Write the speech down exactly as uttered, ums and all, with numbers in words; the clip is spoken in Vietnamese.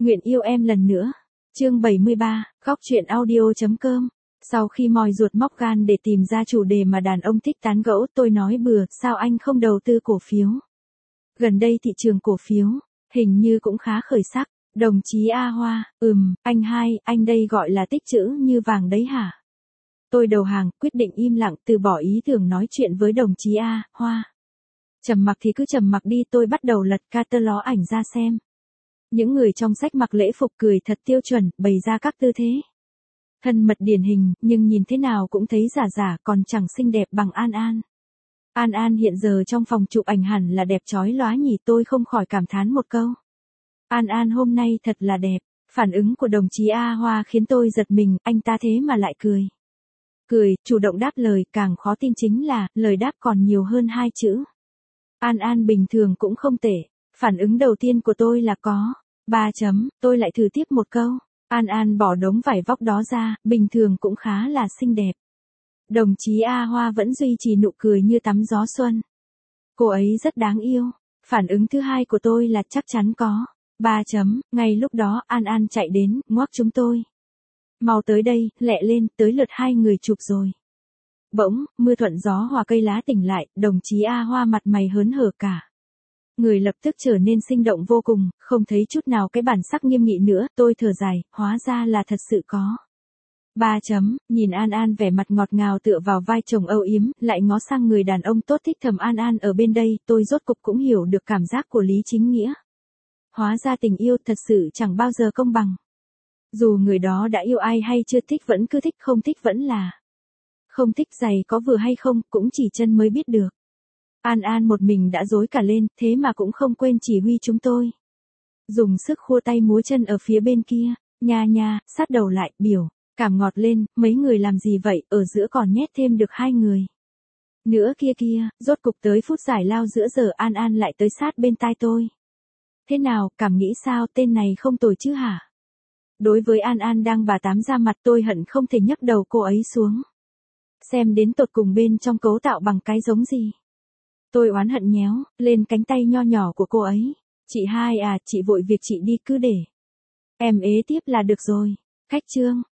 Nguyện yêu em lần nữa. Chương bảy mươi ba, góc truyện audio.com. Sau khi moi ruột móc gan để tìm ra chủ đề mà đàn ông thích tán gẫu, tôi nói bừa, sao anh không đầu tư cổ phiếu? Gần đây thị trường cổ phiếu, hình như cũng khá khởi sắc. Đồng chí A Hoa, ừm, anh hai, anh đây gọi là tích trữ như vàng đấy hả? Tôi đầu hàng, quyết định im lặng, từ bỏ ý tưởng nói chuyện với đồng chí A Hoa. Trầm mặc thì cứ trầm mặc đi, tôi bắt đầu lật catalog ảnh ra xem. Những người trong sách mặc lễ phục cười thật tiêu chuẩn, bày ra các tư thế thân mật điển hình, nhưng nhìn thế nào cũng thấy giả giả, còn chẳng xinh đẹp bằng An An. An An hiện giờ trong phòng chụp ảnh hẳn là đẹp chói lóa nhỉ, tôi không khỏi cảm thán một câu. An An hôm nay thật là đẹp. Phản ứng của đồng chí A Hoa khiến tôi giật mình, anh ta thế mà lại cười. Cười, chủ động đáp lời, càng khó tin chính là, lời đáp còn nhiều hơn hai chữ. An An bình thường cũng không tệ. Phản ứng đầu tiên của tôi là có. Ba chấm, tôi lại thử tiếp một câu. An An bỏ đống vải vóc đó ra, bình thường cũng khá là xinh đẹp. Đồng chí A Hoa vẫn duy trì nụ cười như tắm gió xuân. Cô ấy rất đáng yêu. Phản ứng thứ hai của tôi là chắc chắn có. Ba chấm, ngay lúc đó An An chạy đến, ngoắc chúng tôi. Mau tới đây, lẹ lên, tới lượt hai người chụp rồi. Bỗng, mưa thuận gió hòa cây lá tỉnh lại, đồng chí A Hoa mặt mày hớn hở cả. Người lập tức trở nên sinh động vô cùng, không thấy chút nào cái bản sắc nghiêm nghị nữa, tôi thở dài, hóa ra là thật sự có. Ba chấm, nhìn An An vẻ mặt ngọt ngào tựa vào vai chồng âu yếm, lại ngó sang người đàn ông tốt thích thầm An An ở bên đây, tôi rốt cục cũng hiểu được cảm giác của Lý Chính Nghĩa. Hóa ra tình yêu thật sự chẳng bao giờ công bằng. Dù người đó đã yêu ai hay chưa thích vẫn cứ thích, không thích vẫn là. Không thích giày có vừa hay không, cũng chỉ chân mới biết được. An An một mình đã rối cả lên, thế mà cũng không quên chỉ huy chúng tôi. Dùng sức khua tay múa chân ở phía bên kia, nha nha, sát đầu lại, biểu, cảm ngọt lên, mấy người làm gì vậy, ở giữa còn nhét thêm được hai người. Nữa kia kia, rốt cục tới phút giải lao giữa giờ An An lại tới sát bên tai tôi. Thế nào, cảm nghĩ sao, tên này không tồi chứ hả? Đối với An An đang bà tám ra mặt, tôi hận không thể nhấc đầu cô ấy xuống. Xem đến tột cùng bên trong cấu tạo bằng cái giống gì. Tôi oán hận nhéo lên cánh tay nho nhỏ của cô ấy. Chị hai à, chị vội việc chị đi cứ để em ế tiếp là được rồi. Cách chương.